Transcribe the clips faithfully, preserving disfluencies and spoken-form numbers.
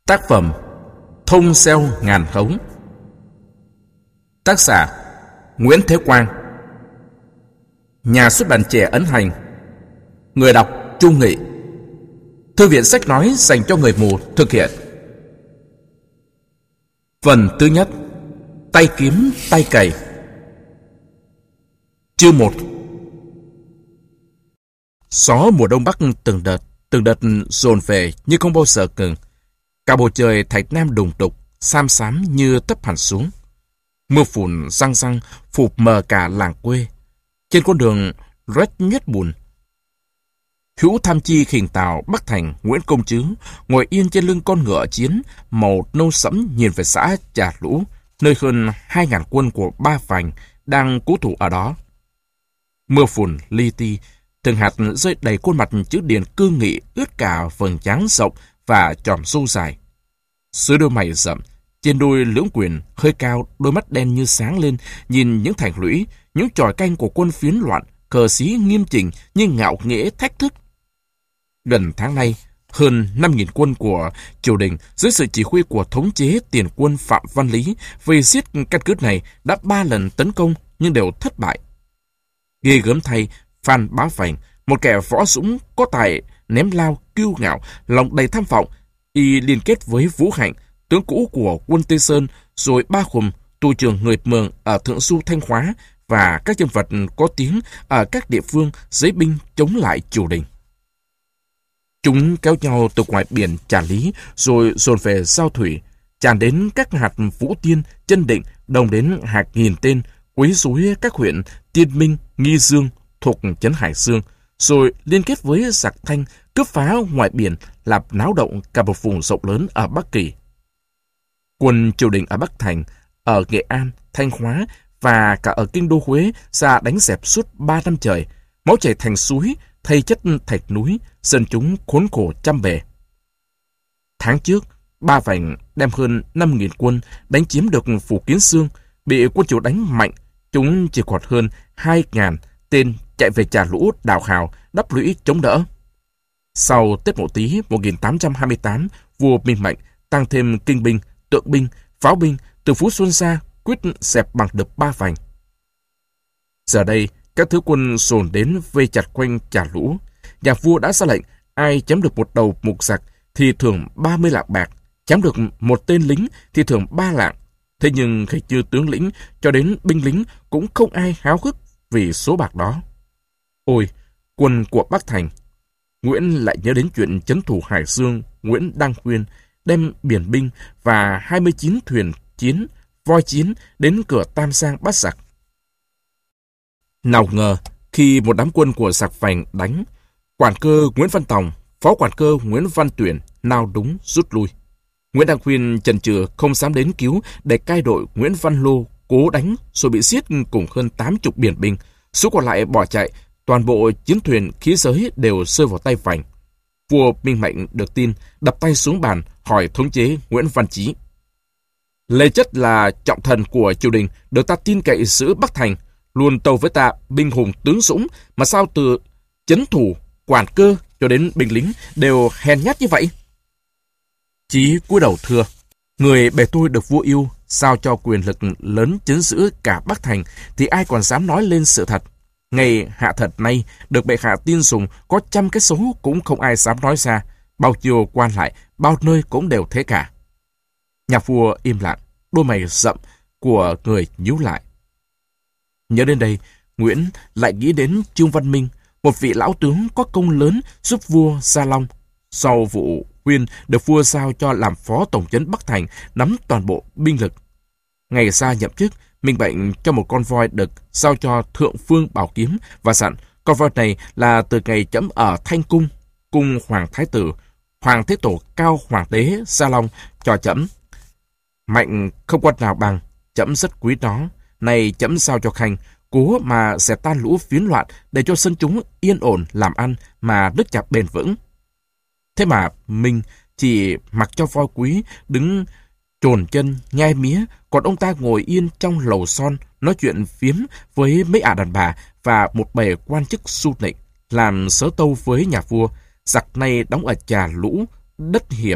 Tác phẩm Thông Xeo Ngàn Hống. Tác giả Nguyễn Thế Quang. Nhà xuất bản Trẻ ấn hành. Người đọc Trung Nghị. Thư viện sách nói dành cho người mù thực hiện. Phần thứ nhất. Tay kiếm tay cày. Chương một. Gió mùa đông bắc từng đợt từng đợt dồn về như không bao giờ ngừng. Cả bầu trời thạch nam đùng đục, xám xám như tấp hẳn xuống. Mưa phùn răng răng phủ mờ cả làng quê. Trên con đường rách nhuyết bùn, Hữu Tham Chi khỉnh tào Bắc Thành Nguyễn Công Trứ ngồi yên trên lưng con ngựa chiến màu nâu sẫm nhìn về xã Trà Lũ, nơi hơn hai ngàn quân của Ba Vành đang cố thủ ở đó. Mưa phùn li ti, từng hạt rơi đầy khuôn mặt chữ điền cương nghị, ướt cả vầng trán rộng và chòm râu dài. Dưới đôi mày rậm, trên đôi lưỡng quyền hơi cao, đôi mắt đen như sáng lên, nhìn những thành lũy, những chòi canh của quân phiến loạn, cờ xí nghiêm chỉnh như ngạo nghễ thách thức. Gần tháng nay, hơn năm nghìn quân của triều đình dưới sự chỉ huy của thống chế tiền quân Phạm Văn Lý về giết căn cứ này đã ba lần tấn công nhưng đều thất bại. Ghê gớm thay, Phan Bá Vành, một kẻ võ dũng có tài ném lao, kiêu ngạo, lòng đầy tham vọng, y liên kết với Vũ Hạnh, tướng cũ của quân Tây Sơn, rồi Ba Khùm, tù trưởng người Mường ở Thượng Du Thanh Hóa và các nhân vật có tiếng ở các địa phương giấy binh chống lại triều đình. Chúng kéo nhau từ ngoài biển Trà Lý rồi dồn về Giao Thủy, tràn đến các hạt Vũ Tiên, Chân Định, đồng đến hàng nghìn tên, quấy rối các huyện Tiên Minh, Nghi Dương thuộc trấn Hải Dương, rồi liên kết với giặc Thanh cướp phá ngoài biển, làm náo động cả một vùng rộng lớn ở Bắc Kỳ. Quân triều đình ở Bắc Thành, ở Nghệ An, Thanh Hóa và cả ở kinh đô Huế ra đánh dẹp suốt ba năm trời, máu chảy thành suối, thay chất thạch núi, dân chúng khốn khổ trăm bề. Tháng trước, Ba Vành đem hơn năm nghìn quân đánh chiếm được phủ Kiến Xương, bị quân triều đánh mạnh, chúng chỉ còn hơn hai ngàn tên chạy về Trà Lũ đào hào, đắp lũy chống đỡ. Sau Tết Mậu Tý một nghìn tám trăm hai mươi tám, vua Minh Mạnh tăng thêm kinh binh, tượng binh, pháo binh từ Phú Xuân ra, quyết dẹp bằng được Ba Vành. Giờ đây, các thứ quân dồn đến vây chặt quanh Trà Lũ. Nhà vua đã ra lệnh, ai chém được một đầu mục giặc thì thưởng ba mươi lạng bạc, chém được một tên lính thì thưởng ba lạng. Thế nhưng khi chưa tướng lĩnh cho đến binh lính cũng không ai háo hức vì số bạc đó. Ôi, quân của Bắc Thành! Nguyễn lại nhớ đến chuyện trấn thủ Hải Dương Nguyễn Đăng Khuyên đem biển binh và hai mươi chín thuyền chiến, voi chiến đến cửa Tam Giang bắt giặc. Nào ngờ, khi một đám quân của giặc Vành đánh, quản cơ Nguyễn Văn Tòng, phó quản cơ Nguyễn Văn Tuyển nào đúng rút lui. Nguyễn Đăng Khuyên chần chừ không dám đến cứu để cai đội Nguyễn Văn Lô cố đánh rồi bị giết cùng hơn tám mươi biển binh. Số còn lại bỏ chạy, toàn bộ chiến thuyền khí giới đều rơi vào tay Vành. Vua Minh Mạnh được tin, đập tay xuống bàn hỏi thống chế Nguyễn Văn Chí. Lê Chất là trọng thần của triều đình, được ta tin cậy giữ Bắc Thành, luôn tâu với ta binh hùng tướng dũng, mà sao từ trấn thủ, quản cơ cho đến binh lính đều hèn nhát như vậy? Chí cúi đầu thưa: người bề tôi được vua yêu, sao cho quyền lực lớn trấn giữ cả Bắc Thành thì ai còn dám nói lên sự thật. Ngày hạ thật nay được bệ hạ tin dùng, có trăm cái số cũng không ai dám nói ra, bao nhiêu quan lại bao nơi cũng đều thế cả. Nhà vua im lặng, đôi mày rậm của người nhíu lại. Nhớ đến đây, Nguyễn lại nghĩ đến Trương Văn Minh, một vị lão tướng có công lớn giúp vua Gia Long. Sau vụ Huyên được vua giao cho làm phó tổng trấn Bắc Thành, nắm toàn bộ binh lực. Ngày ra nhậm chức, Minh Bệnh cho một con voi được giao cho Thượng Phương Bảo Kiếm và dặn con voi này là từ ngày trẫm ở Thanh Cung, cung Hoàng Thái Tử, Hoàng Thế Tổ Cao Hoàng đế Gia Long cho trẫm. Mạnh không quân nào bằng, trẫm rất quý nó. Này trẫm giao cho Khanh, cố mà sẽ tan lũ phiến loạn để cho dân chúng yên ổn làm ăn mà đức chạp bền vững. Thế mà Minh chỉ mặc cho voi quý đứng chồn chân nhai mía, còn ông ta ngồi yên trong lầu son nói chuyện phiếm với mấy ả đàn bà và một bề quan chức su nịnh, làm sớ tâu với nhà vua. Giặc này đóng ở Trà Lũ, đất hiểm,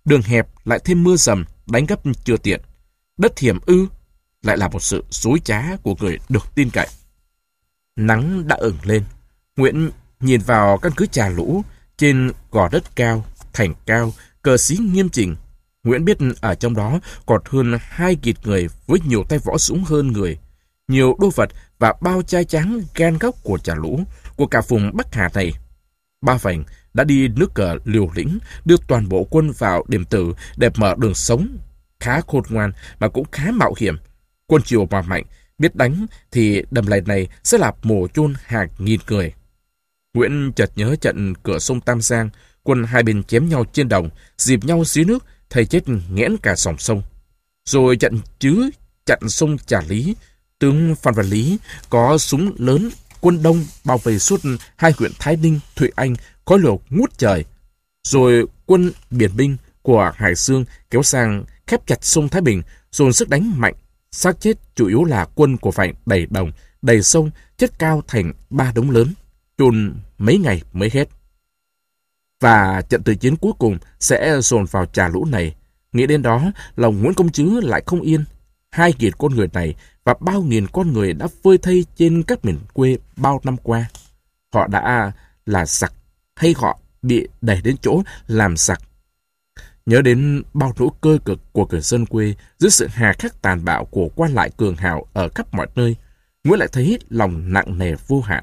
Đường hẹp lại thêm mưa dầm, đánh gấp chưa tiện. Đất hiểm ư, lại là một sự dối trá của người được tin cậy. Nắng đã ửng lên. Nguyễn nhìn vào căn cứ Trà Lũ, trên gò đất cao, thành cao, cờ xí nghiêm chỉnh. Nguyễn biết ở trong đó còn hơn hai nghìn người với nhiều tay võ súng hơn người, nhiều đô vật và bao trai tráng gan góc của Trà Lũ, của cả vùng Bắc Hà này. Ba Vành đã đi nước cờ liều lĩnh, đưa toàn bộ quân vào Điểm Tử để mở đường sống. Khá khôn ngoan mà cũng khá mạo hiểm. Quân Triều mà mạnh, biết đánh thì đầm lầy này sẽ là mồ chôn hàng nghìn người. Nguyễn chợt nhớ trận cửa sông Tam Giang, quân hai bên chém nhau trên đồng, dìm nhau dưới nước, thầy chết nghẽn cả dòng sông. Rồi trận Chứ, chặn sông Trà Lý, tướng Phan Văn Lý có súng lớn, quân đông bao vây suốt hai huyện Thái Ninh, Thụy Anh, khói lửa ngút trời. Rồi quân biển binh của Hải Dương kéo sang khép chặt sông Thái Bình, dồn sức đánh mạnh. Xác chết chủ yếu là quân của Vành đầy đồng, đầy sông, chất cao thành ba đống lớn, chôn mấy ngày mới hết. Và trận tử chiến cuối cùng sẽ dồn vào Trà Lũ này. Nghĩ đến đó, lòng Nguyễn Công Trứ lại không yên. Hai nghìn con người này và bao nghìn con người đã phơi thây trên các miền quê bao năm qua. Họ đã là giặc hay họ bị đẩy đến chỗ làm giặc? Nhớ đến bao nỗi cơ cực của người dân quê dưới sự hà khắc tàn bạo của quan lại cường hào ở khắp mọi nơi, Nguyễn lại thấy lòng nặng nề vô hạn.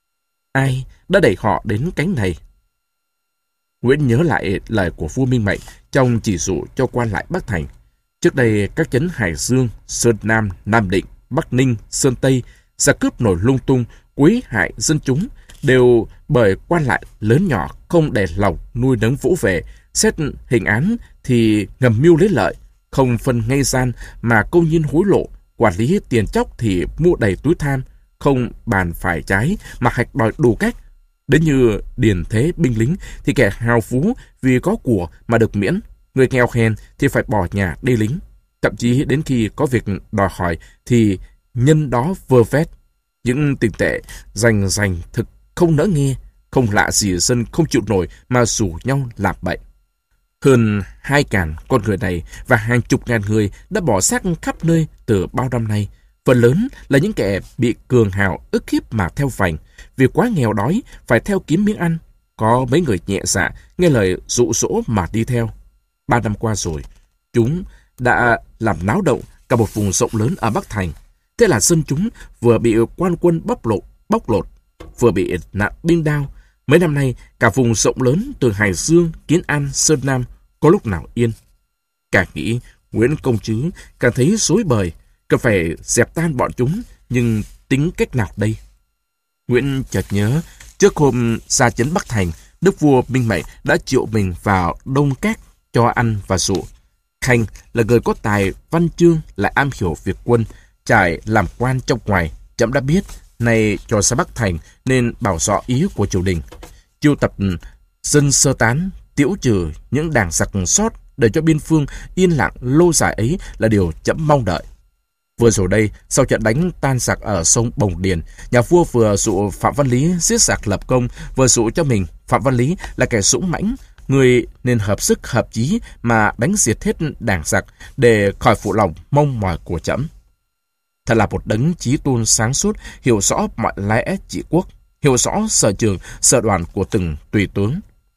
Ai đã đẩy họ đến cánh này? Nguyễn nhớ lại lời của vua Minh Mệnh trong chỉ dụ cho quan lại Bắc Thành. Trước đây các trấn Hải Dương, Sơn Nam, Nam Định, Bắc Ninh, Sơn Tây giặc cướp nổi lung tung, quấy hại dân chúng đều bởi quan lại lớn nhỏ không để lòng nuôi nấng vỗ về, xét hình án thì ngầm mưu lấy lợi, không phân ngay gian mà công nhiên hối lộ, quản lý tiền chóc thì mua đầy túi than, không bàn phải trái mà hạch đòi đủ cách. Đến như điền thế binh lính thì kẻ hào phú vì có của mà được miễn, người nghèo hèn thì phải bỏ nhà đi lính. Thậm chí đến khi có việc đòi hỏi thì nhân đó vơ vét. Những tình tệ rành rành thực không nỡ nghe, không lạ gì dân không chịu nổi mà rủ nhau làm bậy. Hơn hai ngàn con người này và hàng chục ngàn người đã bỏ xác khắp nơi từ bao năm nay. Phần lớn là những kẻ bị cường hào ức hiếp mà theo Vành, vì quá nghèo đói phải theo kiếm miếng ăn. Có mấy người nhẹ dạ nghe lời dụ dỗ mà đi theo. Ba năm qua rồi, chúng đã làm náo động cả một vùng rộng lớn ở Bắc Thành. Thế là dân chúng vừa bị quan quân bóc lột, bóc lột, vừa bị nạn binh đao. Mấy năm nay, cả vùng rộng lớn từ Hải Dương, Kiến An, Sơn Nam có lúc nào yên. Càng nghĩ, Nguyễn Công Trứ càng thấy rối bời, cần phải dẹp tan bọn chúng, nhưng tính cách nào đây? Nguyễn chợt nhớ, trước hôm ra trấn Bắc Thành, đức vua Minh Mệnh đã triệu mình vào Đông Các cho ăn và dụ. Khanh là người có tài văn chương, lại am hiểu việc quân, trải làm quan trong ngoài, chậm đã biết, nay cho ra Bắc Thành nên bảo rõ ý của triều đình. Chiêu tập dân sơ tán, tiễu trừ những đảng giặc sót để cho biên phương yên lặng lâu dài ấy là điều chậm mong đợi. Vừa rồi đây, sau trận đánh tan giặc ở sông Bồng Điền, nhà vua vừa dụ Phạm Văn Lý giết giặc lập công, vừa dụ cho mình Phạm Văn Lý là kẻ dũng mãnh, người nên hợp sức hợp chí mà đánh diệt hết đảng giặc để khỏi phụ lòng mong mỏi của trẫm. Thật là một đấng trí tôn sáng suốt, hiểu rõ mọi lẽ trị quốc, hiểu rõ sở trường, sở đoàn của từng tùy tướng.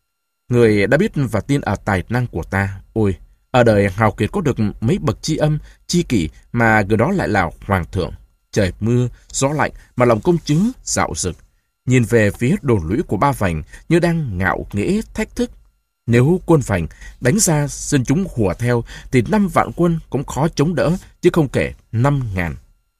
Người đã biết và tin ở tài năng của ta. Ôi, ở đời hào kiệt có được mấy bậc tri âm, tri kỷ mà người đó lại là hoàng thượng. Trời mưa, gió lạnh mà lòng Công Trứ dạo dực. Nhìn về phía đồn lũy của Ba Vành như đang ngạo nghễ thách thức. Nếu quân Vành đánh ra dân chúng hùa theo thì năm vạn quân cũng khó chống đỡ, chứ không kể năm ngàn.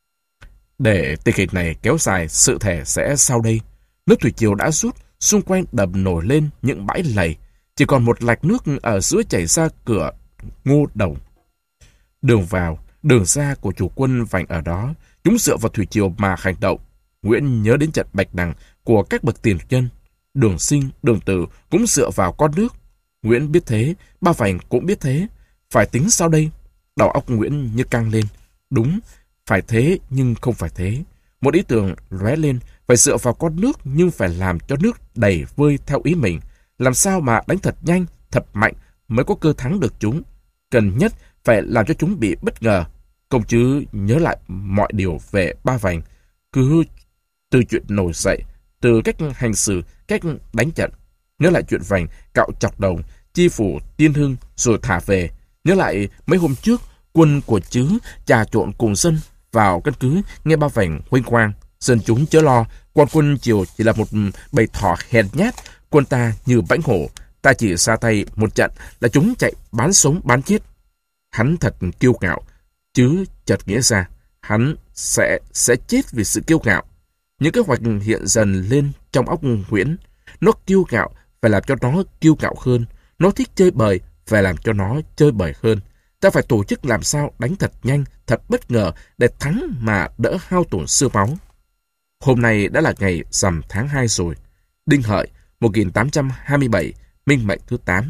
Để tình hình này kéo dài, sự thể sẽ sau đây. Nước thủy triều đã rút, xung quanh đầm nổi lên những bãi lầy, chỉ còn một lạch nước ở giữa chảy ra cửa Ngô Đồng. Đường vào, đường ra của chủ quân Vành ở đó, chúng dựa vào thủy triều mà hành động. Nguyễn nhớ đến trận Bạch Đằng của các bậc tiền nhân. Đường Sinh, Đường Tử cũng dựa vào con nước. Nguyễn biết thế, Ba Vành cũng biết thế. Phải tính sao đây? Đầu óc Nguyễn như căng lên. Đúng, phải thế nhưng không phải thế. Một ý tưởng lóe lên, phải dựa vào con nước nhưng phải làm cho nước đầy vơi theo ý mình. Làm sao mà đánh thật nhanh, thật mạnh, mới có cơ thắng được chúng. Cần nhất phải làm cho chúng bị bất ngờ. Công chứ nhớ lại mọi điều về Ba Vành, cứ từ chuyện nổi dậy, từ cách hành xử, cách đánh trận. Nhớ lại chuyện Vành cạo chọc đầu, chi phủ Tiên Hưng rồi thả về. Nhớ lại mấy hôm trước, quân của Chứ trà trộn cùng dân vào căn cứ nghe Ba Vành huênh quang. Dân chúng chớ lo, quan quân Triều chỉ là một bầy thỏ hèn nhát, quân ta như bãnh hổ. Ta chỉ ra tay một trận là chúng chạy bán sống bán chết. Hắn thật kiêu ngạo, Chứ chợt nghĩa ra, hắn sẽ sẽ chết vì sự kiêu ngạo. Những kế hoạch hiện dần lên trong óc Nguyễn. Nó kiêu ngạo, phải làm cho nó kiêu ngạo hơn. Nó thích chơi bời, phải làm cho nó chơi bời hơn. Ta phải tổ chức làm sao đánh thật nhanh, thật bất ngờ để thắng mà đỡ hao tổn xương máu. Hôm nay đã là ngày rằm tháng hai rồi. Đinh Hợi, một nghìn tám trăm hai mươi bảy, Minh Mệnh thứ tám.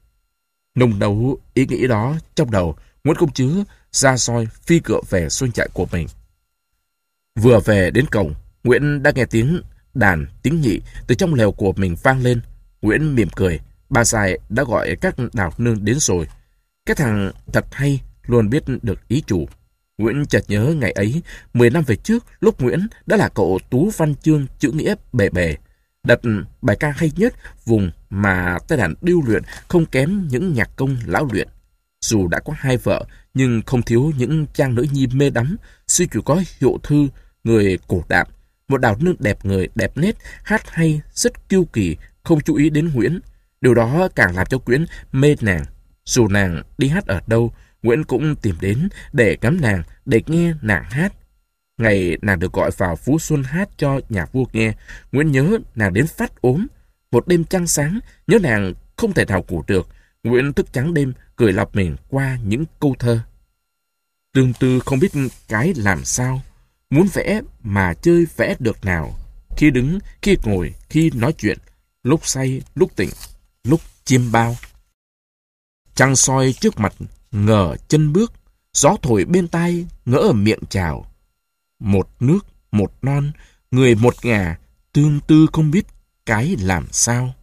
Nung nấu ý nghĩ đó trong đầu, Nguyễn Công Trứ ra soi phi cựa về doanh trại của mình. Vừa về đến cổng, Nguyễn đã nghe tiếng đàn, tiếng nhị từ trong lều của mình vang lên. Nguyễn mỉm cười, bà Dài đã gọi các đào nương đến rồi. Cái thằng thật hay, luôn biết được ý chủ. Nguyễn chợt nhớ ngày ấy, mười năm về trước, lúc Nguyễn đã là cậu tú văn chương chữ nghĩa bề bề. Đặt bài ca hay nhất vùng mà tay đàn điêu luyện không kém những nhạc công lão luyện. Dù đã có hai vợ, nhưng không thiếu những trang nữ nhi mê đắm, suy chỉ có Hiệu Thư, người cổ đạm, một đào nương đẹp người đẹp nét, hát hay, rất kiêu kỳ, không chú ý đến Nguyễn. Điều đó càng làm cho Nguyễn mê nàng. Dù nàng đi hát ở đâu, Nguyễn cũng tìm đến để ngắm nàng, để nghe nàng hát. Ngày nàng được gọi vào Phú Xuân hát cho nhà vua nghe, Nguyễn nhớ nàng đến phát ốm. Một đêm trăng sáng, nhớ nàng không thể nào ngủ được. Nguyễn thức trắng đêm, cười lọc mình qua những câu thơ. Tương tư không biết cái làm sao, muốn vẽ mà chơi vẽ được nào. Khi đứng, khi ngồi, khi nói chuyện, lúc say, lúc tỉnh, lúc chiêm bao. Trăng soi trước mặt, ngờ chân bước, gió thổi bên tai, ngỡ ở miệng chào. Một nước, một non, người một ngà, tương tư không biết cái làm sao.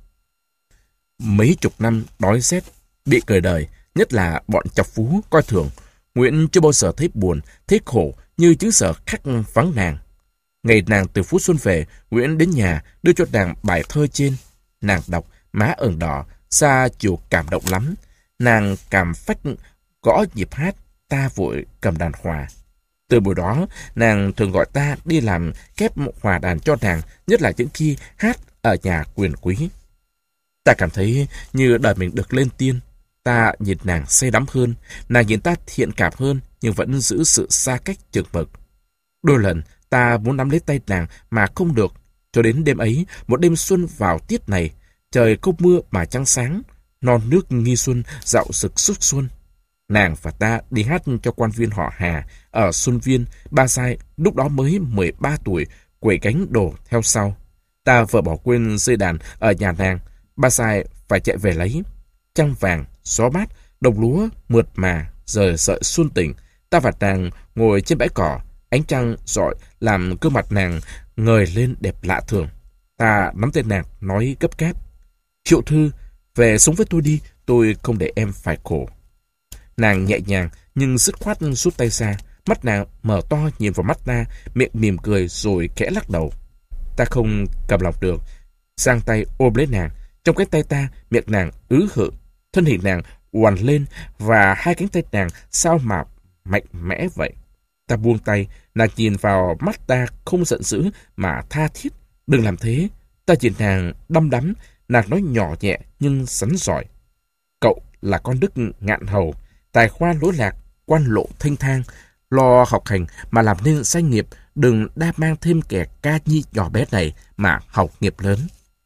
Mấy chục năm đói rét, bị cười đời, nhất là bọn chọc phú coi thường, Nguyễn chưa bao giờ thấy buồn, thấy khổ như chứ sợ khắc vắng nàng. Ngày nàng từ Phú Xuân về, Nguyễn đến nhà đưa cho nàng bài thơ trên. Nàng đọc, má ửng đỏ, xa chiều cảm động lắm. Nàng cảm phách gõ nhịp hát, ta vội cầm đàn hòa. Từ buổi đó, nàng thường gọi ta đi làm kép hòa đàn cho nàng, nhất là những khi hát ở nhà quyền quý. Ta cảm thấy như đời mình được lên tiên. Ta nhìn nàng say đắm hơn, nàng nhìn ta thiện cảm hơn, nhưng vẫn giữ sự xa cách chừng mực. Đôi lần, ta muốn nắm lấy tay nàng mà không được. Cho đến đêm ấy, một đêm xuân vào tiết này, trời không mưa mà trăng sáng, non nước nghi xuân dạo rực suốt xuân. Nàng và ta đi hát cho quan viên họ Hà ở Xuân Viên. Ba Sai lúc đó mới mười ba tuổi, quẩy gánh đồ theo sau. Ta vừa bỏ quên dây đàn ở nhà nàng, Ba Sai phải chạy về lấy. Trăng vàng, gió mát, đồng lúa mượt mà, rời sợi xuân tỉnh. Ta và nàng ngồi trên bãi cỏ, ánh trăng rọi làm gương mặt nàng ngời lên đẹp lạ thường. Ta nắm tay nàng nói gấp gáp: Triệu Thư, về sống với tôi đi, tôi không để em phải khổ. Nàng nhẹ nhàng nhưng dứt khoát rút tay ra, mắt nàng mở to nhìn vào mắt ta, miệng mỉm cười rồi khẽ lắc đầu. Ta không cầm lòng được, giang tay ôm lấy nàng. Trong cái tay ta, miệng nàng ứ hự, thân hình nàng oằn lên và hai cánh tay nàng sao mà mạnh mẽ vậy. Ta buông tay, nàng nhìn vào mắt ta không giận dữ mà tha thiết. Đừng làm thế. Ta nhìn nàng đăm đắm, nàng nói nhỏ nhẹ nhưng sắn giỏi: Cậu là con đức ngạn hầu, tài khoa lỗi lạc, quan lộ thanh thang, lo học hành mà làm nên danh nghiệp, đừng đa mang thêm kẻ ca nhi nhỏ bé này mà học nghiệp lớn.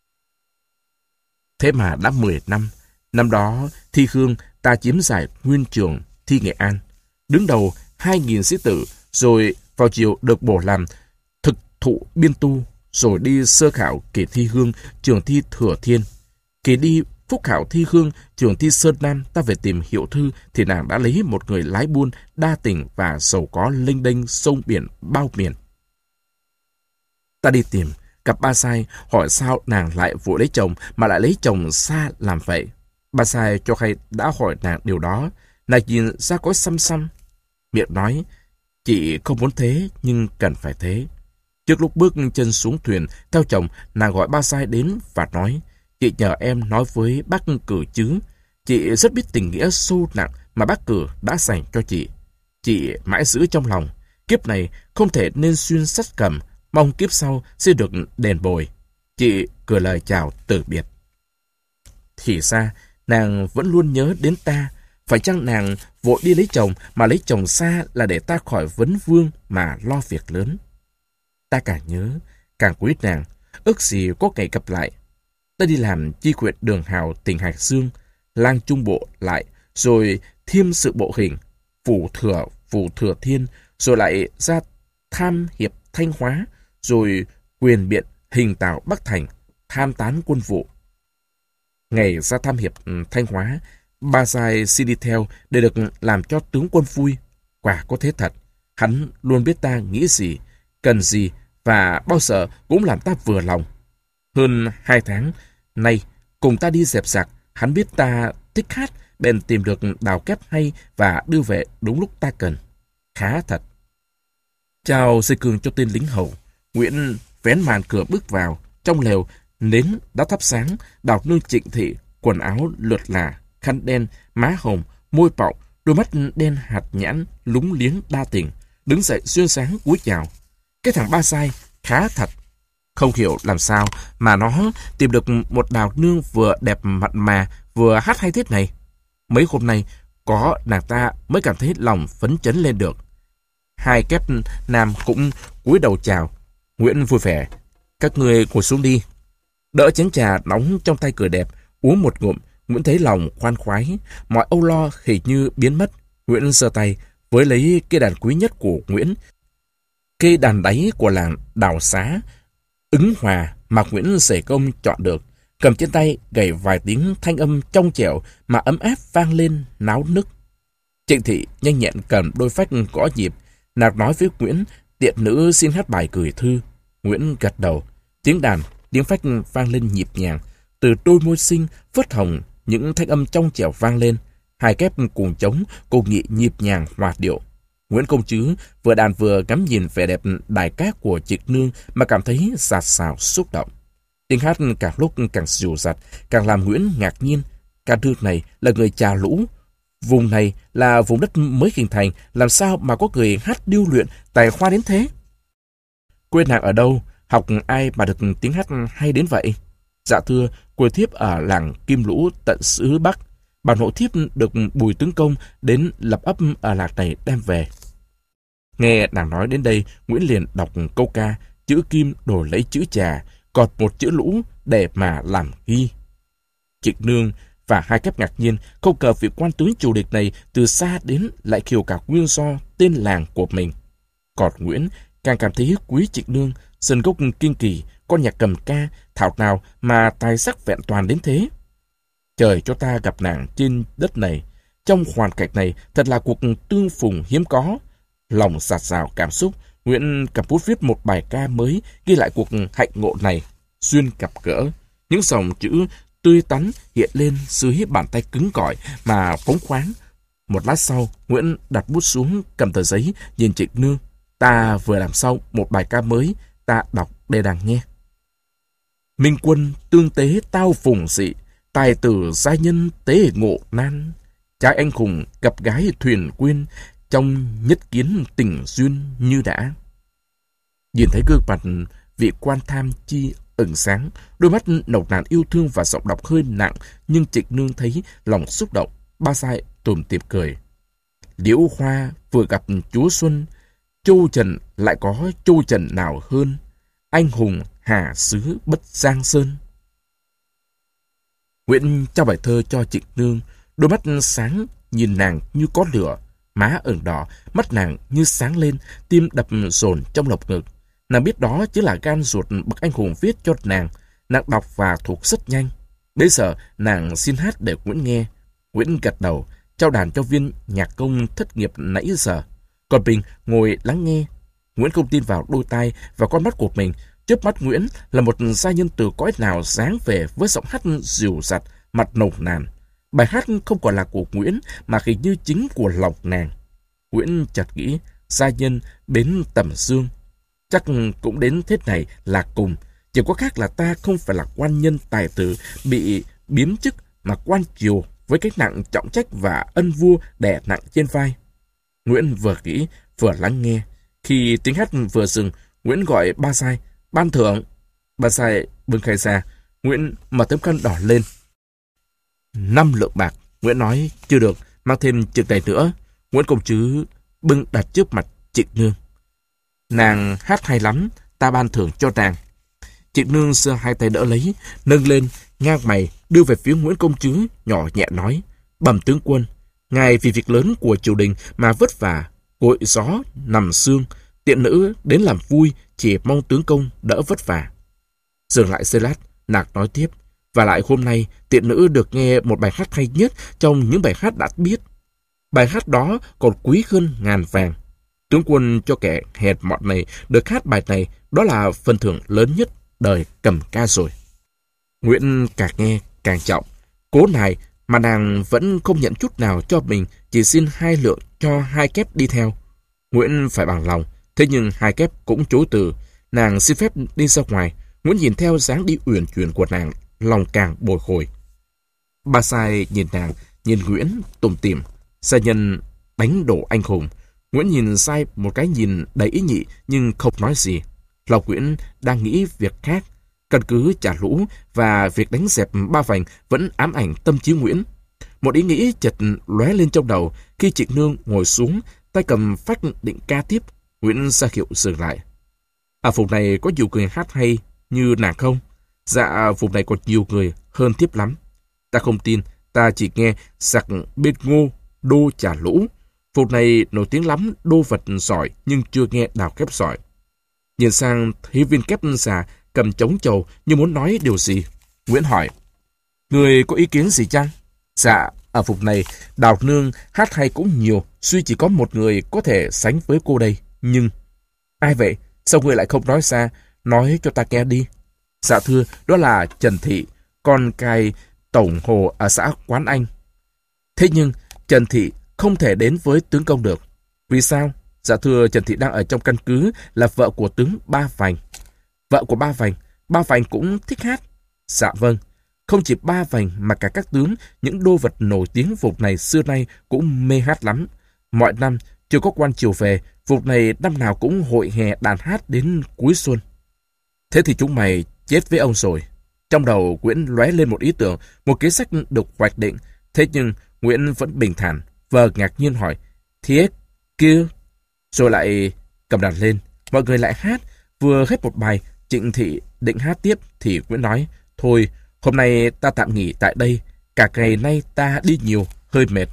Thế mà đã mười năm, năm đó thi hương ta chiếm giải nguyên trường thi Nghệ An, đứng đầu hai nghìn sĩ tử, rồi vào chiều được bổ làm thực thụ biên tu, rồi đi sơ khảo kỳ thi hương trường thi Thừa Thiên. Kỳ đi phúc khảo thi hương trường thi Sơn Nam, ta về tìm Hiệu Thư thì nàng đã lấy một người lái buôn đa tình và giàu có lênh đênh sông biển bao miền. Ta đi tìm, gặp Ba Sai, hỏi sao nàng lại vội lấy chồng mà lại lấy chồng xa làm vậy. Bà Sai cho hay đã hỏi nàng điều đó. Nàng nhìn ra cõi xăm xăm. Miệng nói, chị không muốn thế, nhưng cần phải thế. Trước lúc bước chân xuống thuyền, theo chồng, nàng gọi ba Sai đến và nói, chị nhờ em nói với bác Cử chứ. Chị rất biết tình nghĩa sâu nặng mà bác Cử đã dành cho chị. Chị mãi giữ trong lòng. Kiếp này không thể nên xuyên sắt cầm, mong kiếp sau sẽ được đền bồi. Chị cười lời chào từ biệt. Thì ra, nàng vẫn luôn nhớ đến ta. Phải chăng nàng vội đi lấy chồng mà lấy chồng xa là để ta khỏi vấn vương mà lo việc lớn? Ta càng nhớ, càng quý nàng, ước gì có ngày gặp lại. Ta đi làm chi huyện Đường Hào tỉnh Hải Dương, lang Trung Bộ lại, rồi thiêm sự bộ hình, phủ thừa, phủ thừa thiên, rồi lại ra tham hiệp Thanh Hóa, rồi quyền biện hình tạo Bắc Thành, tham tán quân vụ. Ngày ra tham hiệp Thanh Hóa, ba Sai xin đi theo để được làm cho tướng quân vui. Quả có thế thật, hắn luôn biết ta nghĩ gì, cần gì và bao giờ cũng làm ta vừa lòng. Hơn hai tháng nay, cùng ta đi dẹp giặc, hắn biết ta thích hát, bèn tìm được đào kép hay và đưa về đúng lúc ta cần. Khá thật. Chào dây cương cho tên lính hầu. Nguyễn vén màn cửa bước vào. Trong lều, nến đã thắp sáng. Đào nương trịnh thị, quần áo lượt là, khăn đen, má hồng, môi pọng, đôi mắt đen hạt nhãn, lúng liếng đa tình. Đứng dậy xuyên sáng cúi chào. Cái thằng ba Sai khá thật. Không hiểu làm sao mà nó tìm được một đào nương vừa đẹp mặn mà vừa hát hay thế này. Mấy hôm nay có nàng ta mới cảm thấy lòng phấn chấn lên được. Hai kép nam cũng cúi đầu chào. Nguyễn vui vẻ. Các ngươi ngồi xuống đi. Đỡ chén trà nóng trong tay cười đẹp, uống một ngụm, Nguyễn thấy lòng khoan khoái, mọi âu lo hình như biến mất. Nguyễn giơ tay với lấy cây đàn quý nhất của Nguyễn, cây đàn đáy của làng Đào Xá, Ứng Hòa mà Nguyễn rể công chọn được, cầm trên tay gảy vài tiếng thanh âm trong trẻo mà ấm áp vang lên náo nức. Trịnh thị nhanh nhẹn cầm đôi phách gõ nhịp, nàng nói với Nguyễn, tiện nữ xin hát bài gửi thư. Nguyễn gật đầu, tiếng đàn, tiếng phách vang lên nhịp nhàng, từ đôi môi xinh phớt hồng, những thanh âm trong trẻo vang lên, hai kép cùng trống cùng nhị nhịp nhàng hòa điệu. Nguyễn công chứ vừa đàn vừa ngắm nhìn vẻ đẹp đài cát của Trịnh nương mà cảm thấy dạt xào xúc động. Tiếng hát càng lúc càng dịu dặt, càng làm Nguyễn ngạc nhiên. Ca nương này là người Trà Lũ, vùng này là vùng đất mới hình thành, làm sao mà có người hát điêu luyện tài hoa đến thế? Quê nàng ở đâu, học ai mà được tiếng hát hay đến vậy? Dạ thưa, quê thiếp ở làng Kim Lũ tận xứ Bắc. Bà nội thiếp được Bùi tướng công đến lập ấp ở làng này đem về. Nghe nàng nói đến đây, Nguyễn liền đọc câu ca, chữ Kim đổi lấy chữ Trà, còn một chữ Lũ để mà làm ghi. Trịnh nương và hai kép ngạc nhiên, không ngờ vị quan tướng chủ địch này từ xa đến lại khiêu cả nguyên do tên làng của mình. Còn Nguyễn càng cảm thấy quý Trịnh nương, sân gốc kiên kỳ, con nhạc cầm ca, thảo nào mà tài sắc vẹn toàn đến thế. Trời cho ta gặp nàng trên đất này, trong hoàn cảnh này thật là cuộc tương phùng hiếm có. Lòng sạt sào cảm xúc, Nguyễn cầm bút viết một bài ca mới ghi lại cuộc hạnh ngộ này. Duyên gặp gỡ, những dòng chữ tươi tắn hiện lên dưới bàn tay cứng cỏi mà phóng khoáng. Một lát sau, Nguyễn đặt bút xuống, cầm tờ giấy, nhìn Trịnh nương. Ta vừa làm xong một bài ca mới, ta đọc để đàng nghe. Minh quân tương tế tao phùng dị, tài tử giai nhân tế ngộ nan. Trai anh hùng gặp gái thuyền quyên, trong nhất kiến tình duyên như đã. Nhìn thấy gương mặt vị quan tham chi ửng sáng, đôi mắt nồng nàn yêu thương và giọng đọc hơi nặng, nhưng Trịnh nương thấy lòng xúc động, ba Sai tủm tỉm cười. Liễu hoa vừa gặp chúa xuân, châu trần lại có châu trần nào hơn, anh hùng hà xứ bất giang sơn. Nguyễn trao bài thơ cho Trịnh nương, đôi mắt sáng nhìn nàng như có lửa, má ửng đỏ, mắt nàng như sáng lên, tim đập dồn trong lồng ngực. Nàng biết đó chính là gan ruột bậc anh hùng viết cho nàng. Nàng đọc và thuộc rất nhanh. Bây giờ nàng xin hát để Nguyễn nghe. Nguyễn gật đầu, trao đàn cho viên nhạc công thất nghiệp nãy giờ. Còn mình ngồi lắng nghe. Nguyễn không tin vào đôi tai và con mắt của mình. Trước mắt Nguyễn là một gia nhân từ cõi nào dáng về với giọng hát dịu dặt, mặt nồng nàn. Bài hát không còn là của Nguyễn mà hình như chính của lòng nàng. Nguyễn chợt nghĩ, gia nhân đến Tầm Dương chắc cũng đến thế này là cùng. Chỉ có khác là ta không phải là quan nhân tài tử bị biếm chức, mà quan triều với cái nặng trọng trách và ân vua đè nặng trên vai. Nguyễn vừa nghĩ vừa lắng nghe. Khi tiếng hát vừa dừng, Nguyễn gọi Ba Sai: "Ban thưởng." Ba Sai bưng khay ra. Nguyễn mở tấm khăn đỏ lên. Năm lượng bạc. Nguyễn nói: "Chưa được, mang thêm chừng này nữa." Nguyễn công chứ bưng đặt trước mặt Trịnh Nương. "Nàng hát hay lắm, ta ban thưởng cho nàng." Trịnh Nương giơ hai tay đỡ lấy, nâng lên, ngang mày đưa về phía Nguyễn công chứ, nhỏ nhẹ nói: "Bẩm tướng quân, ngài vì việc lớn của triều đình mà vất vả, gội gió nằm sương, tiện nữ đến làm vui, chỉ mong tướng công đỡ vất vả." Dừng lại giây lát, nàng nói tiếp: "Và lại hôm nay tiện nữ được nghe một bài hát hay nhất trong những bài hát đã biết. Bài hát đó còn quý hơn ngàn vàng. Tướng quân cho kẻ hèn mọn này được hát bài này, đó là phần thưởng lớn nhất đời cầm ca rồi." Nguyễn càng nghe càng trọng. Cố nài mà nàng vẫn không nhận chút nào cho mình, chỉ xin hai lượng cho hai kép đi theo. Nguyễn phải bằng lòng, thế nhưng hai kép cũng chối từ. Nàng xin phép đi ra ngoài. Nguyễn nhìn theo dáng đi uyển chuyển của nàng, lòng càng bồi hồi. Ba Sai nhìn nàng, nhìn Nguyễn tủm tỉm. Gia nhân đánh đổ anh hùng. Nguyễn nhìn Sai một cái nhìn đầy ý nhị nhưng không nói gì. Lòng Nguyễn đang nghĩ việc khác. Căn cứ trả lũ và việc đánh dẹp Ba Vành vẫn ám ảnh tâm trí Nguyễn. Một ý nghĩ chợt lóe lên trong đầu khi Trịnh Nương ngồi xuống, tay cầm phách định ca tiếp. Nguyễn ra hiệu dừng lại. "À, vùng này có nhiều người hát hay như nàng không?" "Dạ, vùng này còn nhiều người hơn thiếp lắm." "Ta không tin, ta chỉ nghe sặc bên Ngô, Đô trả lũ. Vùng này nổi tiếng lắm đô vật giỏi nhưng chưa nghe đào kép giỏi." Nhìn sang thấy viên kép già cầm trống trầu như muốn nói điều gì. Nguyễn hỏi: "Người có ý kiến gì chăng?" "Dạ, ở vùng này đào nương hát hay cũng nhiều, duy chỉ có một người có thể sánh với cô đây. Nhưng..." "Ai vậy? Sao người lại không nói ra, nói cho ta nghe đi?" "Dạ thưa, đó là Trần Thị, con cai tổng hồ ở xã Quán Anh." "Thế nhưng Trần Thị không thể đến với tướng công được." "Vì sao?" "Dạ thưa, Trần Thị đang ở trong căn cứ, là vợ của tướng Ba Vành." "Vợ của Ba Vành? Ba Vành cũng thích hát?" "Dạ vâng. Không chỉ Ba Vành mà cả các tướng, những đô vật nổi tiếng vùng này xưa nay cũng mê hát lắm. Mọi năm, chưa có quan triều về, vùng này năm nào cũng hội hè đàn hát đến cuối xuân." "Thế thì chúng mày chết với ông rồi." Trong đầu Nguyễn lóe lên một ý tưởng, một kế sách được hoạch định. Thế nhưng Nguyễn vẫn bình thản, vờ ngạc nhiên hỏi: "Thế kia?" Rồi lại cầm đàn lên. Mọi người lại hát. Vừa hết một bài, Trịnh Thị định hát tiếp thì Nguyễn nói: "Thôi, hôm nay ta tạm nghỉ tại đây. Cả ngày nay ta đi nhiều, hơi mệt."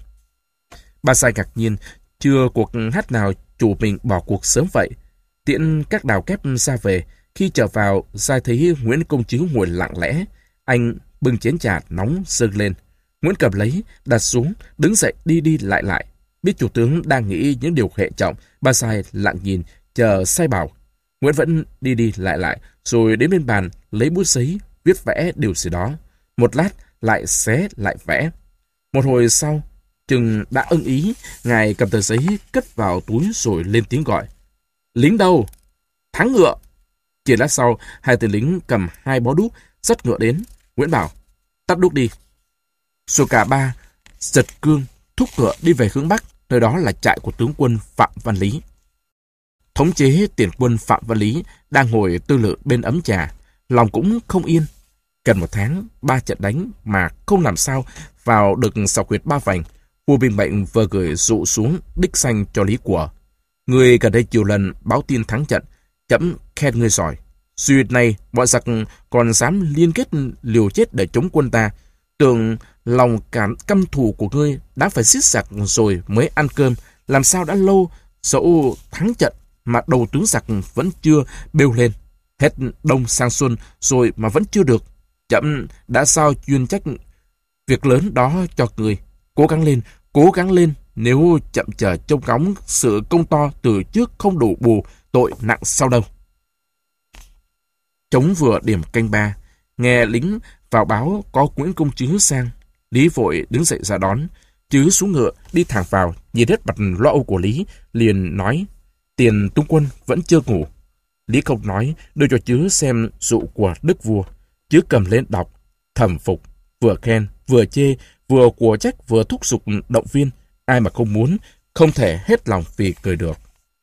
Ba Sai ngạc nhiên, chưa cuộc hát nào chủ mình bỏ cuộc sớm vậy. Tiễn các đào kép ra về, khi trở vào, Sai thấy Nguyễn công chứ ngồi lặng lẽ. Anh bưng chén trà nóng dâng lên. Nguyễn cầm lấy, đặt xuống, đứng dậy đi đi lại lại. Biết chủ tướng đang nghĩ những điều hệ trọng, Ba Sai lặng nhìn, chờ Sai bảo. Nguyễn vẫn đi đi lại lại, rồi đến bên bàn, lấy bút giấy, viết vẽ điều gì đó. Một lát, lại xé lại vẽ. Một hồi sau, chừng đã ưng ý, ngài cầm tờ giấy cất vào túi rồi lên tiếng gọi: "Lính đâu?" "Thắng ngựa." Chỉ lát sau, hai tên lính cầm hai bó đuốc dắt ngựa đến. Nguyễn bảo: "Tắt đuốc đi." Rồi cả ba giật cương, thúc ngựa đi về hướng Bắc, nơi đó là trại của tướng quân Phạm Văn Lý. Thống chế tiền quân Phạm Văn Lý đang ngồi tư lự bên ấm trà, lòng cũng không yên. Gần một tháng, ba trận đánh mà không làm sao vào được sọc huyệt Ba Vành. Vua Bình Mệnh vừa gửi dụ xuống đích danh cho Lý Của: "Người gần đây nhiều lần báo tin thắng trận, chấm khen ngươi giỏi. Duy này bọn giặc còn dám liên kết liều chết để chống quân ta. Tưởng lòng cảm căm thù của ngươi đã phải giết giặc rồi mới ăn cơm. Làm sao đã lâu dẫu thắng trận mà đầu tướng giặc vẫn chưa bêu lên. Hết đông sang xuân rồi mà vẫn chưa được. Chậm đã sao chuyên trách việc lớn đó cho người. Cố gắng lên, cố gắng lên. Nếu chậm chờ trông ngóng sự công to từ trước không đủ bù, tội nặng sau đâu." Trống vừa điểm canh ba, nghe lính vào báo có Nguyễn công chứ sang. Lý vội đứng dậy ra đón. Chứ xuống ngựa, đi thẳng vào, nhìn hết mặt lo âu của Lý, liền nói, tiền tướng quân vẫn chưa ngủ. Lý không nói, đưa cho Chứ xem dụ của đức vua. Chứ cầm lên đọc, thầm phục, vừa khen, vừa chê, vừa của trách, vừa thúc giục động viên. Ai mà không muốn, không thể hết lòng vì cười được.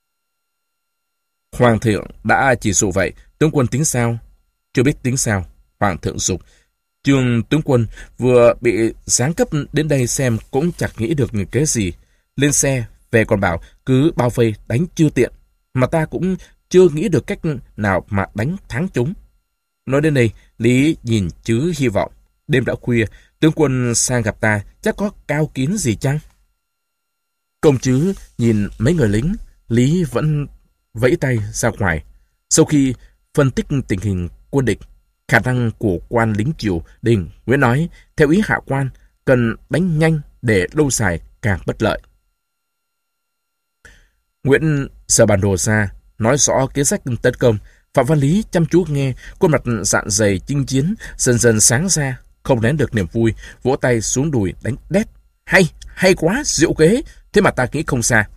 Hoàng thượng đã chỉ dụ vậy, tướng quân tính sao? Chưa biết tính sao. Hoàng thượng dục. Trương tướng quân vừa bị giáng cấp đến đây xem cũng chẳng nghĩ được cái gì. Lên xe, về còn bảo cứ bao vây đánh chưa tiện. Mà ta cũng chưa nghĩ được cách nào mà đánh thắng chúng. Nói đến đây, Lý nhìn Chứ hy vọng. Đêm đã khuya, tướng quân sang gặp ta, chắc có cao kiến gì chăng? Công Chứ nhìn mấy người lính, Lý vẫn vẫy tay ra ngoài. Sau khi phân tích tình hình quân địch, khả năng của quan lính triều đình, Nguyễn nói, theo ý hạ quan, cần đánh nhanh để lâu dài càng bất lợi. Nguyễn sờ bản đồ ra, nói rõ kế sách tấn công. Phạm Văn Lý chăm chú nghe, khuôn mặt dạn dày chinh chiến dần dần sáng ra, không nén được niềm vui, vỗ tay xuống đùi đánh đét. Hay, hay quá, diệu kế, thế mà ta nghĩ không xa.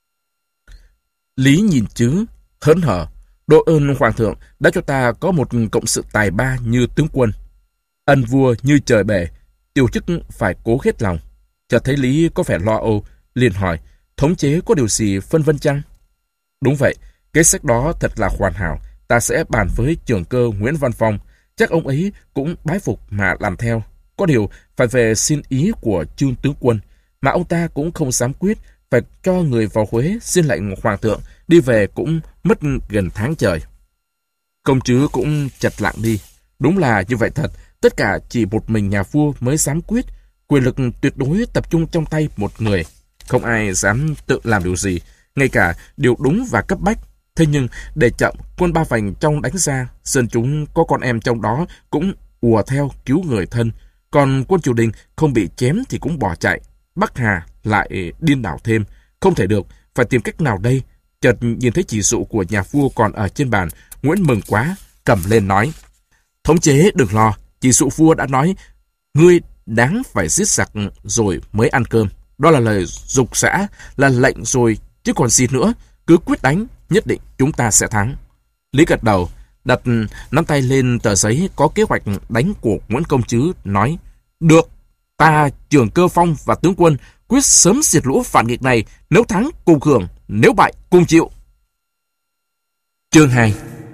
Lý nhìn Chứ, hớn hở. Độ ơn hoàng thượng đã cho ta có một cộng sự tài ba như tướng quân. Ân vua như trời bể, tiêu chức phải cố hết lòng. Chợt thấy Lý có vẻ lo âu, liền hỏi, thống chế có điều gì phân vân chăng? Đúng vậy, kế sách đó thật là hoàn hảo. Ta sẽ bàn với trưởng cơ Nguyễn Văn Phong, chắc ông ấy cũng bái phục mà làm theo. Có điều phải về xin ý của Trương tướng quân, mà ông ta cũng không dám quyết, phải cho người vào Huế xin lệnh hoàng thượng, đi về cũng mất gần tháng trời. Công Chứ cũng chật lặng đi. Đúng là như vậy thật, tất cả chỉ một mình nhà vua mới dám quyết, quyền lực tuyệt đối tập trung trong tay một người. Không ai dám tự làm điều gì, ngay cả điều đúng và cấp bách. Thế nhưng để chậm, quân Ba Vành trong đánh ra, dân chúng có con em trong đó cũng ùa theo cứu người thân. Còn quân triều đình không bị chém thì cũng bỏ chạy. Bắc Hà lại điên đảo thêm. Không thể được, phải tìm cách nào đây? Chợt nhìn thấy chỉ dụ của nhà vua còn ở trên bàn, Nguyễn mừng quá, cầm lên nói. Thống chế đừng lo, chỉ dụ vua đã nói, ngươi đáng phải giết giặc rồi mới ăn cơm. Đó là lời dục xã, là lệnh rồi, chứ còn gì nữa. Cứ quyết đánh, nhất định chúng ta sẽ thắng. Lý gật đầu, đặt nắm tay lên tờ giấy có kế hoạch đánh của Nguyễn Công Chứ, nói, được, ta trưởng cơ Phong và tướng quân quyết sớm diệt lũ phản nghịch này, nếu thắng cùng hưởng, nếu bại cùng chịu. Chương hai.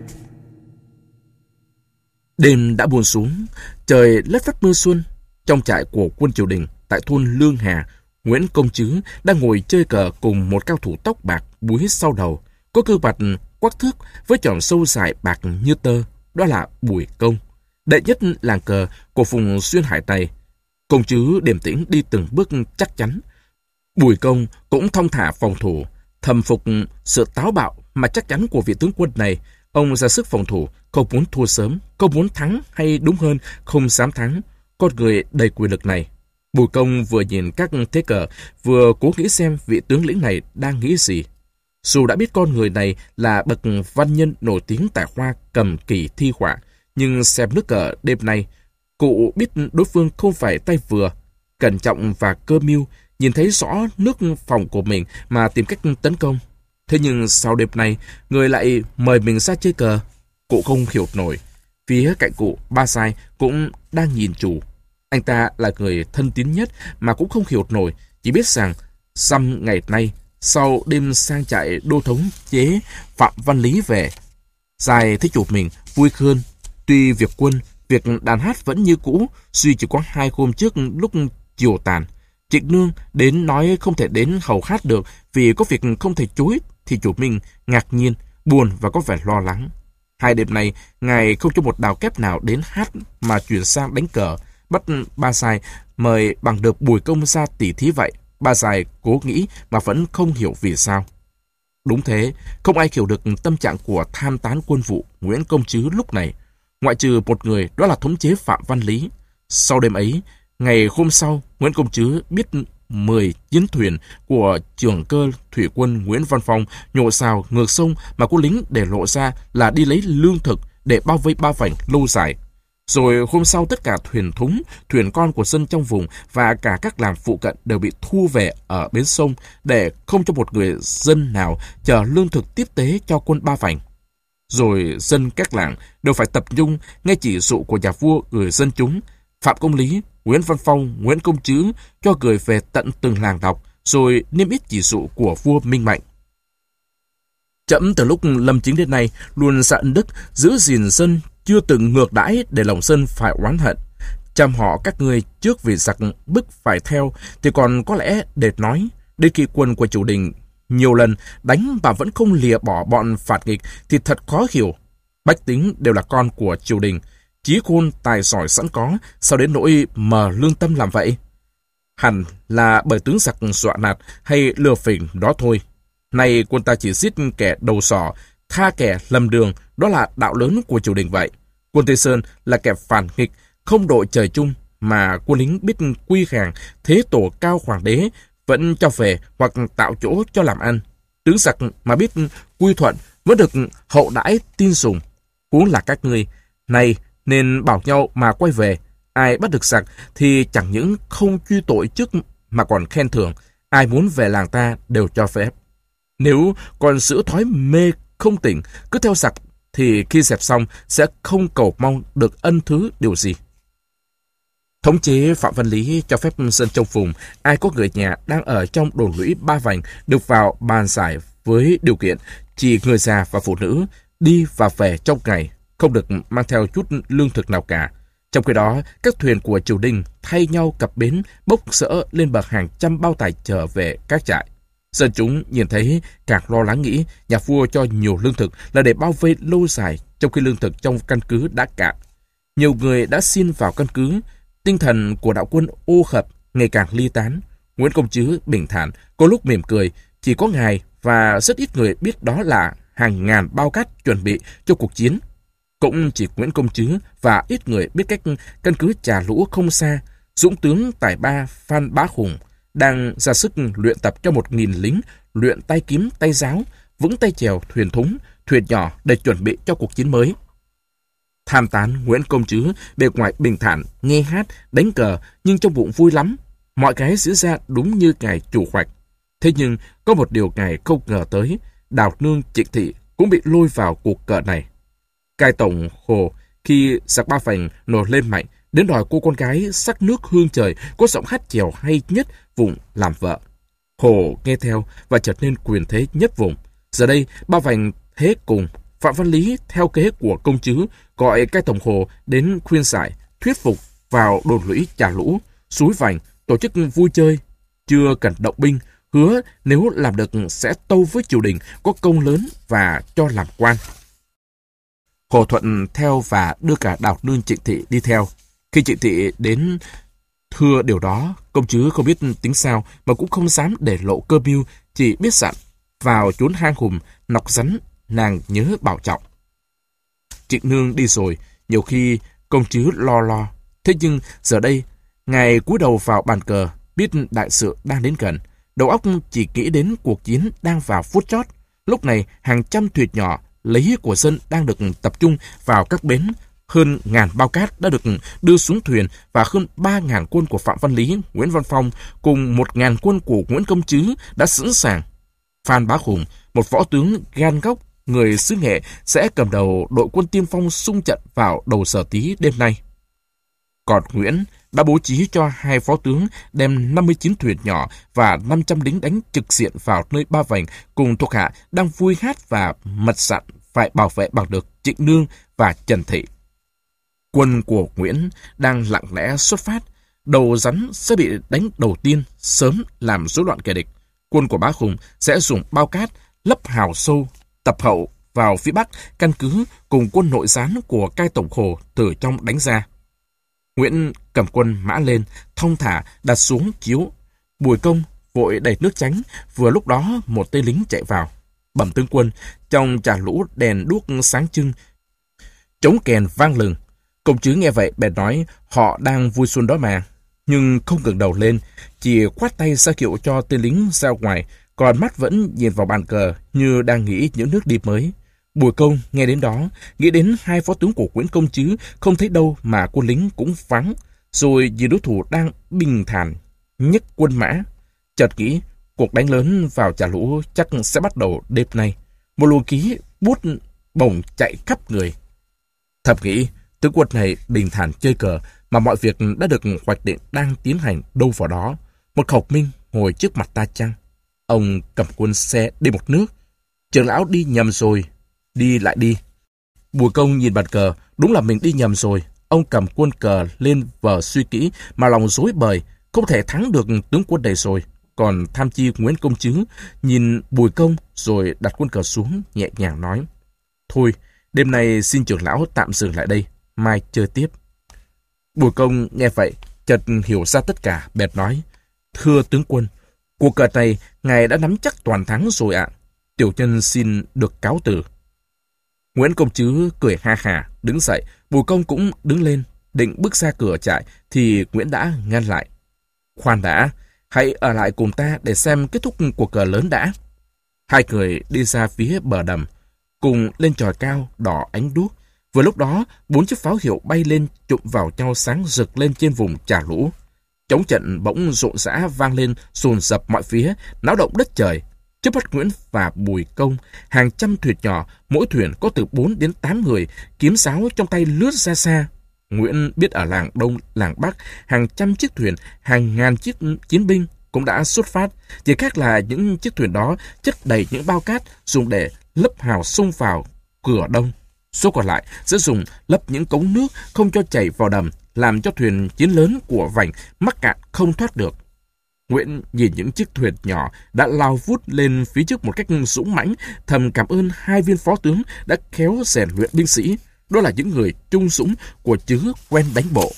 Đêm đã buông xuống, trời lất phất mưa xuân. Trong trại của quân triều đình tại thôn Lương Hà, Nguyễn Công Chứ đang ngồi chơi cờ cùng một cao thủ tóc bạc búi sau đầu, có gương mặt quắc thước với tròn sâu dài bạc như tơ. Đó là Bùi Công, đệ nhất làng cờ của vùng xuyên hải này. Công Chứ điềm tĩnh đi từng bước chắc chắn. Bùi Công cũng thong thả phòng thủ, thầm phục sự táo bạo mà chắc chắn của vị tướng quân này. Ông ra sức phòng thủ, không muốn thua sớm, không muốn thắng, hay đúng hơn, không dám thắng. Con người đầy quyền lực này. Bùi Công vừa nhìn các thế cờ, vừa cố nghĩ xem vị tướng lĩnh này đang nghĩ gì. Dù đã biết con người này là bậc văn nhân nổi tiếng tại khoa cầm kỳ thi họa, nhưng xem nước cờ đêm nay, cụ biết đối phương không phải tay vừa, cẩn trọng và cơ mưu, nhìn thấy rõ nước phòng của mình mà tìm cách tấn công. Thế nhưng sau đêm nay, người lại mời mình ra chơi cờ. Cụ không hiểu nổi. Phía cạnh cụ, Ba Sai cũng đang nhìn chủ. Anh ta là người thân tín nhất mà cũng không hiểu nổi, chỉ biết rằng dăm ngày nay, sau đêm sang trại đô thống chế Phạm Văn Lý về, Sai thấy chủ mình vui hơn. Tuy việc quân, việc đàn hát vẫn như cũ, duy chỉ có hai hôm trước lúc chiều tàn, Trịnh Nương đến nói không thể đến hầu hát được vì có việc không thể chối, thì chủ mình ngạc nhiên, buồn và có vẻ lo lắng. Hai đêm nay, ngài không cho một đào kép nào đến hát mà chuyển sang đánh cờ, bắt Ba Sai mời bằng được Bùi Công ra tỉ thí vậy. Ba Sai cố nghĩ mà vẫn không hiểu vì sao. Đúng thế, không ai hiểu được tâm trạng của tham tán quân vụ Nguyễn Công Chứ lúc này, ngoại trừ một người, đó là thống chế Phạm Văn Lý. Sau đêm ấy, ngày hôm sau, Nguyễn Công Chứ biết mười chiến thuyền của trưởng cơ thủy quân Nguyễn Văn Phong nhổ xào ngược sông mà quân lính để lộ ra là đi lấy lương thực để bao vây Ba Vành lâu dài. Rồi hôm sau tất cả thuyền thúng, thuyền con của dân trong vùng và cả các làng phụ cận đều bị thu về ở bến sông để không cho một người dân nào chờ lương thực tiếp tế cho quân Ba Vành. Rồi dân các làng đều phải tập trung nghe chỉ dụ của nhà vua gửi dân chúng. Phạm Công Lý, Nguyễn Văn Phong, Nguyễn Công Trứ cho gửi về tận từng làng đọc, rồi niêm yết chỉ dụ của vua Minh Mạnh. Trẫm từ lúc lâm chính đến nay luôn ra ân đức, giữ gìn dân, chưa từng ngược đãi để lòng dân phải oán hận. Chăm họ các ngươi trước vì giặc bức phải theo thì còn có lẽ để nói, đến khi quân của triều đình nhiều lần đánh mà vẫn không lìa bỏ bọn phạt nghịch thì thật khó hiểu. Bách tính đều là con của triều đình, trí khôn tài giỏi sẵn có, sao đến nỗi mờ lương tâm làm vậy? Hẳn là bởi tướng giặc dọa nạt hay lừa phỉnh đó thôi. Nay quân ta chỉ giết kẻ đầu sỏ, tha kẻ lầm đường, đó là đạo lớn của triều đình vậy. Quân Tây Sơn là kẻ phản nghịch, không đội trời chung, mà quân lính biết quy hàng, thế tổ cao hoàng đế, vẫn cho về hoặc tạo chỗ cho làm ăn. Tướng giặc mà biết quy thuận vẫn được hậu đãi tin sùng. Huống là các ngươi, này nên bảo nhau mà quay về. Ai bắt được giặc thì chẳng những không truy tội trước mà còn khen thưởng. Ai muốn về làng ta đều cho phép. Nếu còn giữ thói mê không tỉnh, cứ theo giặc thì khi dẹp xong sẽ không cầu mong được ân thứ điều gì. Thống chế Phạm Văn Lý cho phép dân trong vùng, ai có người nhà đang ở trong đồn lũy Ba Vành được vào bàn giải với điều kiện chỉ người già và phụ nữ đi và về trong ngày, không được mang theo chút lương thực nào cả. Trong khi đó, các thuyền của triều đình thay nhau cập bến bốc rỡ lên bờ hàng trăm bao tải trở về các trại. Dân chúng nhìn thấy càng lo lắng, nghĩ nhà vua cho nhiều lương thực là để bao vây lâu dài, trong khi lương thực trong căn cứ đã cạn. Nhiều người đã xin vào căn cứ. Tinh thần của đạo quân ô hợp ngày càng ly tán. Nguyễn Công Trứ bình thản, có lúc mỉm cười. Chỉ có ngài và rất ít người biết đó là hàng ngàn bao cát chuẩn bị cho cuộc chiến. Cũng chỉ Nguyễn Công Trứ và ít người biết cách căn cứ Trà Lũ không xa, dũng tướng tài ba Phan Bá Hùng đang ra sức luyện tập cho một nghìn lính luyện tay kiếm tay giáo, vững tay chèo thuyền thúng, thuyền nhỏ để chuẩn bị cho cuộc chiến mới. Tham tán Nguyễn Công Trứ bề ngoài bình thản, nghe hát, đánh cờ, nhưng trong bụng vui lắm. Mọi cái diễn ra đúng như ngài chủ hoạch. Thế nhưng có một điều ngài không ngờ tới, Đào Nương Trịnh Thị cũng bị lôi vào cuộc cờ này. Cai tổng Hồ khi giặc Ba Vành nổi lên mạnh, đến đòi cô con gái sắc nước hương trời có giọng hát chèo hay nhất vùng làm vợ. Hồ nghe theo và trở nên quyền thế nhất vùng. Giờ đây Ba Vành thế cùng, Phạm Văn Lý theo kế của công trứ gọi Cai tổng Hồ đến khuyên giải, thuyết phục vào đồn lũy Trà Lũ, Suối Vành tổ chức vui chơi, chưa cần động binh, hứa nếu làm được sẽ tâu với triều đình, có công lớn và cho làm quan. Hồ thuận theo và đưa cả Đào Nương Trịnh Thị đi theo. Khi Trịnh Thị đến thưa điều đó, công trứ không biết tính sao mà cũng không dám để lộ cơ mưu, chỉ biết dặn vào chốn hang hùm nọc rắn, nàng nhớ bảo trọng. Trịnh Nương đi rồi, nhiều khi công trứ lo lo. Thế nhưng giờ đây, ngài cúi đầu vào bàn cờ, biết đại sự đang đến gần, đầu óc chỉ nghĩ đến cuộc chiến đang vào phút chót. Lúc này hàng trăm thuyền nhỏ lấy của dân đang được tập trung vào các bến. Hơn ngàn bao cát đã được đưa xuống thuyền và hơn ba ngàn quân của Phạm Văn Lý, Nguyễn Văn Phong cùng một ngàn quân của Nguyễn Công Trứ đã sẵn sàng. Phan Bá Hùng, một võ tướng gan góc, người xứ Nghệ, sẽ cầm đầu đội quân tiên phong xung trận vào đầu giờ tí đêm nay. Còn Nguyễn đã bố trí cho hai phó tướng đem năm mươi chín thuyền nhỏ và năm trăm lính đánh trực diện vào nơi Ba Vành cùng thuộc hạ đang vui hát và mật dặn phải bảo vệ bằng được Trịnh Nương và Trần Thị. Quân của Nguyễn đang lặng lẽ xuất phát, đầu rắn sẽ bị đánh đầu tiên, sớm làm rối loạn kẻ địch. Quân của Bá Hùng sẽ dùng bao cát lấp hào sâu, tập hậu vào phía bắc căn cứ cùng quân nội gián của Cai tổng Hồ từ trong đánh ra. Nguyễn cầm quân mã lên, thong thả đặt xuống chiếu. Bùi Công vội đẩy nước tránh, vừa lúc đó một tên lính chạy vào. Bẩm tướng quân, trong Trà Lũ đèn đuốc sáng trưng, trống kèn vang lừng. Công trứ nghe vậy bèn nói họ đang vui xuân đó mà, nhưng không ngẩng đầu lên, chỉ khoát tay ra hiệu cho tên lính ra ngoài, còn mắt vẫn nhìn vào bàn cờ như đang nghĩ những nước đi mới. Bùi Công nghe đến đó, nghĩ đến hai phó tướng của Nguyễn Công Trứ không thấy đâu mà quân lính cũng vắng, rồi vì đối thủ đang bình thản nhấc quân mã, chợt nghĩ cuộc đánh lớn vào Trà Lũ chắc sẽ bắt đầu đêm nay. Một luồng khí bút bổng chạy khắp người. Thầm nghĩ tướng quân này bình thản chơi cờ mà mọi việc đã được hoạch định đang tiến hành đâu vào đó. Một khẩu minh ngồi trước mặt ta chăng? Ông cầm quân xe đi một nước. Trưởng lão đi nhầm rồi, đi lại đi. Bùi Công nhìn bàn cờ, đúng là mình đi nhầm rồi. Ông cầm quân cờ lên vờ suy kỹ mà lòng rối bời, không thể thắng được tướng quân này rồi. Còn tham chi Nguyễn Công Trứ nhìn Bùi Công rồi đặt quân cờ xuống, nhẹ nhàng nói: Thôi, đêm nay xin trưởng lão tạm dừng lại đây, mai chơi tiếp. Bùi Công nghe vậy, chợt hiểu ra tất cả, bèn nói: Thưa tướng quân, cuộc cờ này ngài đã nắm chắc toàn thắng rồi ạ. Tiểu nhân xin được cáo từ. Nguyễn Công Trứ cười ha hả, đứng dậy. Bùi Công cũng đứng lên, định bước ra cửa trại, thì Nguyễn đã ngăn lại. Khoan đã, hãy ở lại cùng ta để xem kết thúc cuộc cờ lớn đã. Hai người đi ra phía bờ đầm, cùng lên chòi cao đỏ ánh đuốc. Vừa lúc đó, bốn chiếc pháo hiệu bay lên chụm vào nhau sáng rực lên trên vùng Trà Lũ. Trống trận bỗng rộn rã vang lên dồn dập mọi phía, náo động đất trời. Trước mắt Nguyễn và Bùi Công, hàng trăm thuyền nhỏ, mỗi thuyền có từ bốn đến tám người, kiếm sáo trong tay lướt ra xa. Nguyễn biết ở làng Đông, làng Bắc, hàng trăm chiếc thuyền, hàng ngàn chiếc chiến binh cũng đã xuất phát. Chỉ khác là những chiếc thuyền đó chất đầy những bao cát dùng để lấp hào sông vào cửa đông. Số còn lại sẽ dùng lấp những cống nước không cho chảy vào đầm, làm cho thuyền chiến lớn của Vành mắc cạn không thoát được. Nguyễn nhìn những chiếc thuyền nhỏ đã lao vút lên phía trước một cách dũng mãnh, thầm cảm ơn hai viên phó tướng đã khéo rèn luyện binh sĩ. Đó là những người trung dũng của Trứ quen đánh bộ.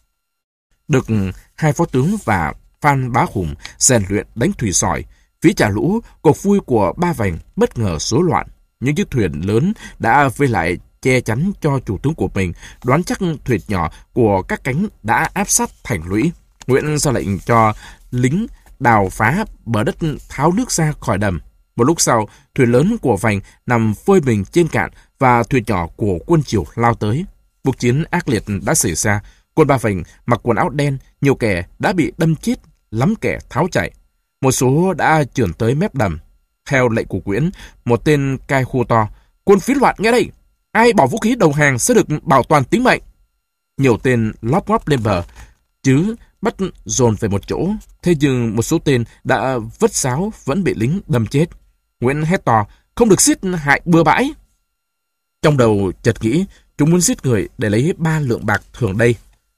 Được hai phó tướng và Phan Bá Hùng rèn luyện đánh thủy sỏi, phía Trà Lũ, cuộc vui của Ba Vành bất ngờ rối loạn. Những chiếc thuyền lớn đã vây lại che chắn cho chủ tướng của mình, đoán chắc thuyền nhỏ của các cánh đã áp sát thành lũy. Nguyễn ra lệnh cho lính đào phá bờ đất tháo nước ra khỏi đầm. Một lúc sau, thuyền lớn của Vành nằm phơi mình trên cạn và thuyền nhỏ của quân Triều lao tới. Cuộc chiến ác liệt đã xảy ra. Quân Ba Vành mặc quần áo đen, nhiều kẻ đã bị đâm chết, lắm kẻ tháo chạy. Một số đã trườn tới mép đầm. Theo lệnh của Nguyễn, một tên cai hô to: Quân phiến loạn nghe đây! Ai bỏ vũ khí đầu hàng sẽ được bảo toàn tính mệnh. Nhiều tên lóp ngóp lên bờ, chứ bắt dồn về một chỗ. Thế nhưng một số tên đã vất sáo vẫn bị lính đâm chết. Nguyễn hét to: Không được giết hại bừa bãi! Trong đầu chợt nghĩ chúng muốn giết người để lấy ba lượng bạc thường đây.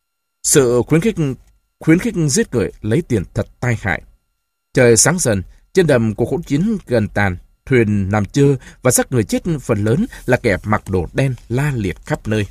Sự khuyến khích khuyến khích giết người lấy tiền thật tai hại. Trời sáng dần, trên đầm của hỗn chiến gần tàn, thuyền nằm chơ và xác người chết phần lớn là kẻ mặc đồ đen la liệt khắp nơi.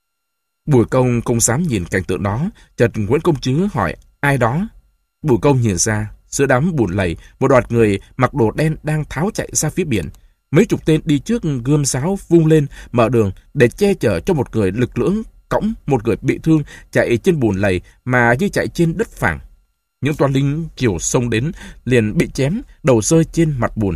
Bùi Công không dám nhìn cảnh tượng đó, chợt Nguyễn Công Trứ hỏi: Ai đó? Bùi Công nhìn ra, giữa đám bùn lầy, một đoạt người mặc đồ đen đang tháo chạy ra phía biển. Mấy chục tên đi trước gươm giáo vung lên mở đường để che chở cho một người lực lưỡng cõng một người bị thương chạy trên bùn lầy mà như chạy trên đất phẳng. Những toán lính Triều xông đến liền bị chém, đầu rơi trên mặt bùn.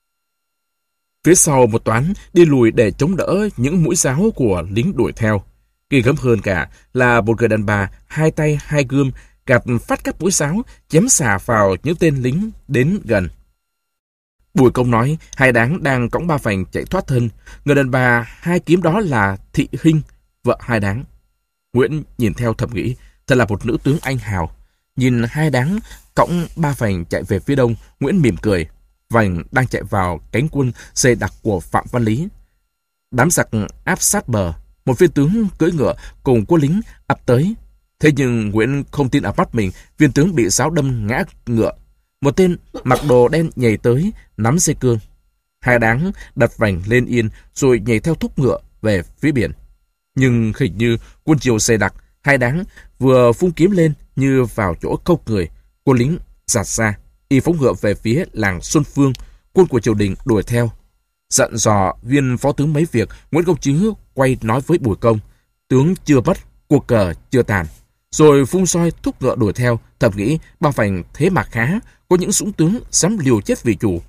Phía sau một toán đi lùi để chống đỡ những mũi giáo của lính đuổi theo. Kỳ gớm hơn cả là một người đàn bà hai tay hai gươm gạt phát các mũi giáo chém xả vào những tên lính đến gần. Bùi Công nói Hai Đáng đang cõng Ba Vành chạy thoát thân. Người đàn bà hai kiếm đó là Thị Hinh, vợ Hai Đáng. Nguyễn nhìn theo thầm nghĩ thật là một nữ tướng anh hào. Nhìn Hai Đáng cõng Ba Vành chạy về phía đông, Nguyễn mỉm cười. Vành đang chạy vào cánh quân dày đặc của Phạm Văn Lý. Đám giặc áp sát bờ, một viên tướng cưỡi ngựa cùng quân lính ập tới. Thế nhưng Nguyễn không tin ở mắt mình, viên tướng bị giáo đâm ngã ngựa. Một tên mặc đồ đen nhảy tới, nắm dây cương. Hai Đáng đặt Vành lên yên rồi nhảy theo thúc ngựa về phía biển. Nhưng hình như quân Triều dày đặc, Hai Đáng vừa phung kiếm lên như vào chỗ câu người. Quân lính giạt ra, y phóng ngựa về phía làng Xuân Phương. Quân của triều đình đuổi theo. Dặn dò viên phó tướng mấy việc, Nguyễn Công Trứ quay nói với Bùi Công: Tướng chưa mất, cuộc cờ chưa tàn. Rồi phun soi thúc ngựa đuổi theo, thầm nghĩ Ba Vành thế mà khá, có những dũng tướng dám liều chết vì chủ.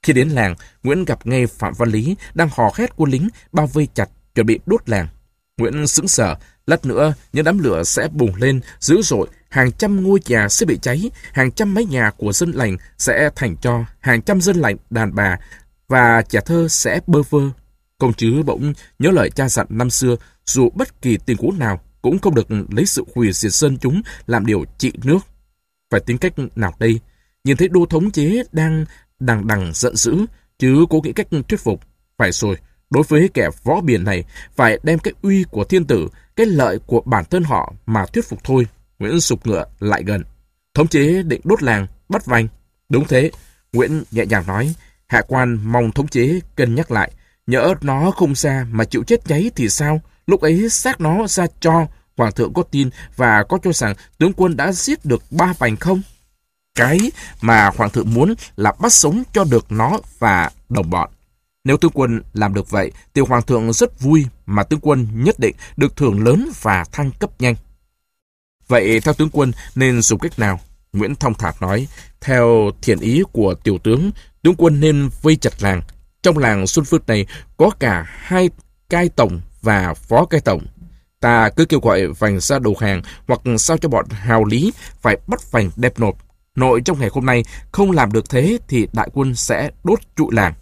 Khi đến làng, Nguyễn gặp ngay Phạm Văn Lý đang hò hét quân lính bao vây chặt chuẩn bị đốt làng. Nguyễn sững sờ, lát nữa những đám lửa sẽ bùng lên dữ dội, hàng trăm ngôi nhà sẽ bị cháy, hàng trăm mái nhà của dân lành sẽ thành tro, hàng trăm dân lành đàn bà và trẻ thơ sẽ bơ vơ. Công chứ bỗng nhớ lời cha dặn năm xưa, dù bất kỳ tình huống nào cũng không được lấy sự hủy diệt dân chúng làm điều trị nước. Phải tính cách nào đây? Nhìn thấy đô thống chế đang đằng đằng giận dữ, chứ cố nghĩ cách thuyết phục. Phải rồi, đối với kẻ võ biển này, phải đem cái uy của thiên tử, cái lợi của bản thân họ mà thuyết phục thôi. Nguyễn sục ngựa lại gần. Thống chế định đốt làng, bắt vành. Đúng thế, Nguyễn nhẹ nhàng nói. Hạ quan mong thống chế cân nhắc lại. Nhỡ nó không ra mà chịu chết cháy thì sao? Lúc ấy xác nó ra cho. Hoàng thượng có tin và có cho rằng tướng quân đã giết được ba vành không? Cái mà Hoàng thượng muốn là bắt sống cho được nó và đồng bọn. Nếu tướng quân làm được vậy, thì Hoàng thượng rất vui, mà tướng quân nhất định được thưởng lớn và thăng cấp nhanh. Vậy theo tướng quân nên dùng cách nào? Nguyễn thong thả nói, theo thiện ý của tiểu tướng, tướng quân nên vây chặt làng. Trong làng Xuân Phước này có cả hai cai tổng và phó cai tổng. Ta cứ kêu gọi vành ra đầu hàng, hoặc sao cho bọn hào lý phải bắt vành đẹp nộp. Nội trong ngày hôm nay không làm được thế thì đại quân sẽ đốt trụi làng.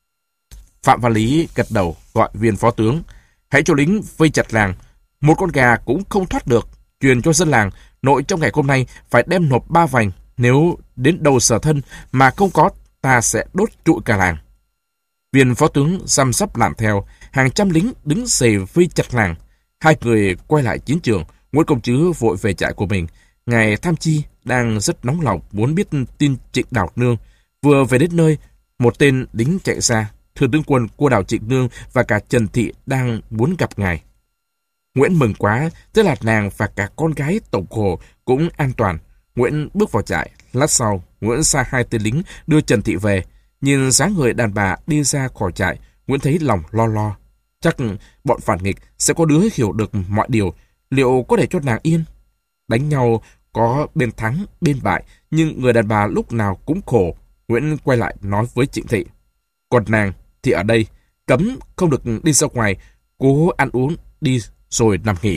Phạm Văn Lý gật đầu gọi viên phó tướng. Hãy cho lính vây chặt làng. Một con gà cũng không thoát được. Truyền cho dân làng, nội trong ngày hôm nay phải đem nộp ba vành. Nếu đến đầu sở thân mà không có, ta sẽ đốt trụi cả làng. Viên phó tướng răm rắp làm theo. Hàng trăm lính đứng xề vây chặt làng. Hai người quay lại chiến trường. Nguyễn Công Trứ vội về trại của mình. Ngài Tham Chi đang rất nóng lòng muốn biết tin Trịnh Đào Nương. Vừa về đến nơi, một tên lính chạy ra. Thưa tướng quân, cô Đào Trịnh Nương và cả Trần Thị đang muốn gặp ngài. Nguyễn mừng quá, tức là nàng và cả con gái Tổng Hồ cũng an toàn. Nguyễn bước vào trại. Lát sau, Nguyễn sai hai tên lính đưa Trần Thị về. Nhìn dáng người đàn bà đi ra khỏi trại, Nguyễn thấy lòng lo lo. Chắc bọn phản nghịch sẽ có đứa hiểu được mọi điều. Liệu có để cho nàng yên? Đánh nhau có bên thắng, bên bại, nhưng người đàn bà lúc nào cũng khổ. Nguyễn quay lại nói với Trịnh Thị. Còn nàng thì ở đây, cấm không được đi ra ngoài, cố ăn uống, đi rồi nằm nghỉ.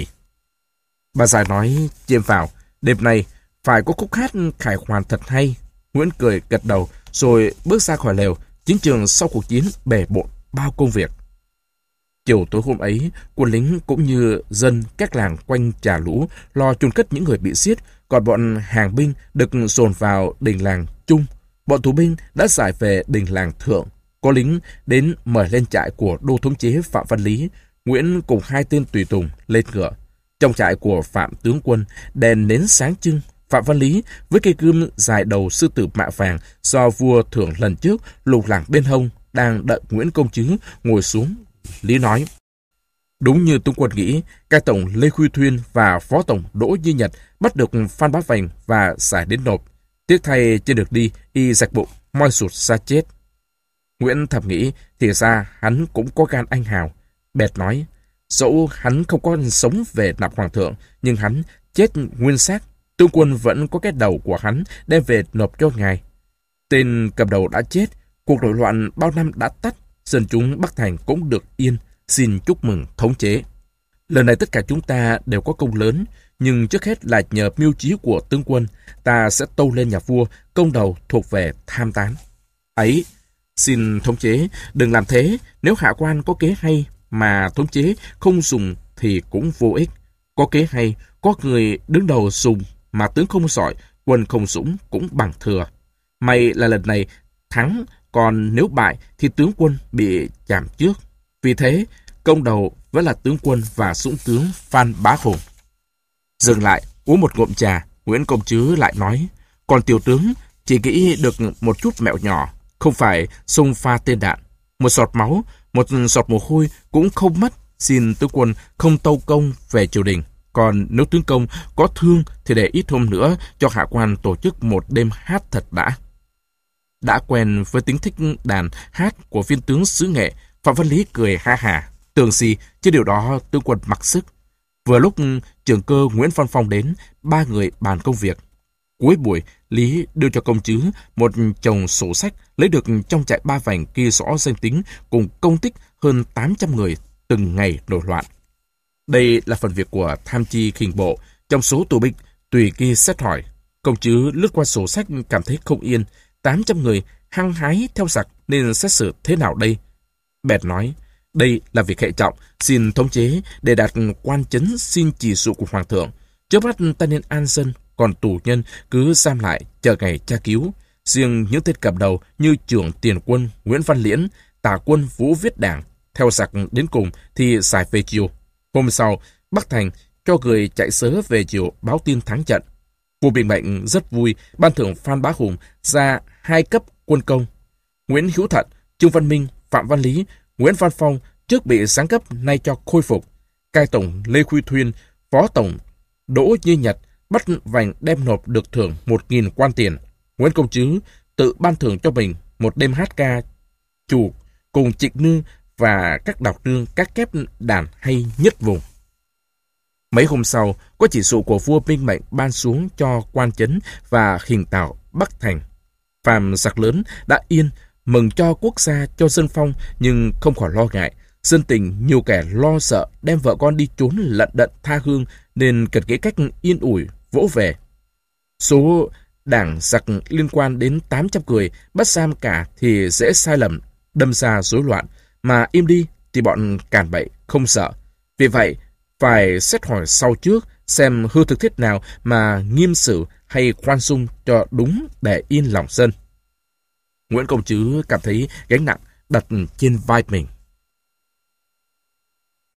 Bà già nói chêm vào, đêm nay phải có khúc hát khải hoàn thật hay. Nguyễn cười gật đầu rồi bước ra khỏi lều. Chiến trường sau cuộc chiến bề bộn bao công việc. Chiều tối hôm ấy, quân lính cũng như dân các làng quanh Trà Lũ lo chôn cất những người bị giết, còn bọn hàng binh được dồn vào đình làng Trung. Bọn tù binh đã giải về đình làng Thượng. Có lính đến mời lên trại của đô thống chế Phạm Văn Lý. Nguyễn cùng hai tên tùy tùng lên ngựa. Trong trại của Phạm tướng quân, đèn nến sáng trưng. Phạm Văn Lý với cây gươm dài đầu sư tử mạ vàng do vua thưởng lần trước lục lẳng bên hông đang đợi Nguyễn Công Trứ ngồi xuống. Lý nói, đúng như tướng quân nghĩ, cai tổng Lê Khuy Thuyên và phó tổng Đỗ Như Nhật bắt được Phan Bá Vành và giải đến nộp. Tiếc thay trên được đi, y rạch bụng, moi sụt ra chết. Nguyễn thầm nghĩ, thì ra hắn cũng có gan anh hào. Bèt nói, dẫu hắn không có sống về nạp hoàng thượng, nhưng hắn chết nguyên xác. Tướng quân vẫn có cái đầu của hắn đem về nộp cho ngài. Tên cầm đầu đã chết, cuộc nội loạn bao năm đã tắt, dân chúng Bắc Thành cũng được yên. Xin chúc mừng thống chế. Lần này tất cả chúng ta đều có công lớn, nhưng trước hết là nhờ mưu trí của tướng quân, ta sẽ tâu lên nhà vua, công đầu thuộc về tham tán. Ấy, xin thống chế đừng làm thế. Nếu hạ quan có kế hay mà thống chế không dùng thì cũng vô ích. Có kế hay, có người đứng đầu dùng mà tướng không giỏi, quân không dũng cũng bằng thừa. May là lần này thắng, còn nếu bại thì tướng quân bị chạm trước. Vì thế, công đầu vẫn là tướng quân và dũng tướng Phan Bá Hùng. Dừng lại, uống một ngụm trà, Nguyễn Công Trứ lại nói, còn tiểu tướng chỉ nghĩ được một chút mẹo nhỏ, không phải xông pha tên đạn. Một giọt máu, một giọt mồ hôi cũng không mất, xin tướng quân không tâu công về triều đình. Còn nếu tướng công có thương thì để ít hôm nữa cho hạ quan tổ chức một đêm hát thật đã. Đã quen với tính thích đàn hát của viên tướng xứ Nghệ, Phạm Văn Lý cười ha hả, tưởng gì chứ điều đó tướng quân mặc sức. Vừa lúc trưởng cơ Nguyễn Văn Phong đến, ba người bàn công việc. Cuối buổi, Lý đưa cho công chứ một chồng sổ sách lấy được trong trại Ba Vành ghi rõ danh tính cùng công tích hơn tám trăm người từng ngày nổi loạn. Đây là phần việc của tham chi khinh bộ. Trong số tù binh tùy ghi xét hỏi, công chứ lướt qua sổ sách cảm thấy không yên. tám trăm người hăng hái theo giặc nên xét xử thế nào đây? Bèn nói, đây là việc hệ trọng, xin thống chế để đạt quan chấn xin chỉ dụ của hoàng thượng. Trước mắt ta nên an dân, còn tù nhân cứ giam lại chờ ngày tra cứu. Riêng những tên cầm đầu như trưởng tiền quân Nguyễn Văn Liễn, tả quân Vũ Viết Đảng theo giặc đến cùng thì giải về chiều. Hôm sau, Bắc Thành cho người chạy sớ về chiều báo tin thắng trận. Vua Bình Mệnh rất vui, ban thưởng Phan Bá Hùng ra hai cấp quân công. Nguyễn Hữu Thận, Trương Văn Minh, Phạm Văn Lý, Nguyễn Văn Phong trước bị giáng cấp nay cho khôi phục. Cai tổng Lê Khuy Thuyên, phó tổng Đỗ Như Nhật bắt Vành đem nộp được thưởng một nghìn quan tiền. Nguyễn Công Trứ tự ban thưởng cho mình một đêm hát ca chủ cùng Trịnh Nương và các đào nương các kép đàn hay nhất vùng. Mấy hôm sau, có chỉ dụ của vua Minh Mệnh ban xuống cho quan chấn và hình tạo Bắc Thành. Phàm giặc lớn đã yên, mừng cho quốc gia, cho dân phong, nhưng không khỏi lo ngại. Dân tình nhiều kẻ lo sợ đem vợ con đi trốn lận đận tha hương nên cần nghĩ cách yên ủi vỗ về. Số đảng giặc liên quan đến tám trăm người, bắt giam cả thì dễ sai lầm, đâm ra rối loạn, mà im đi thì bọn càn bậy không sợ. Vì vậy, phải xét hỏi sau trước xem hư thực thiết nào mà nghiêm xử hay khoan dung cho đúng để yên lòng dân. Nguyễn Công Trứ cảm thấy gánh nặng đặt trên vai mình.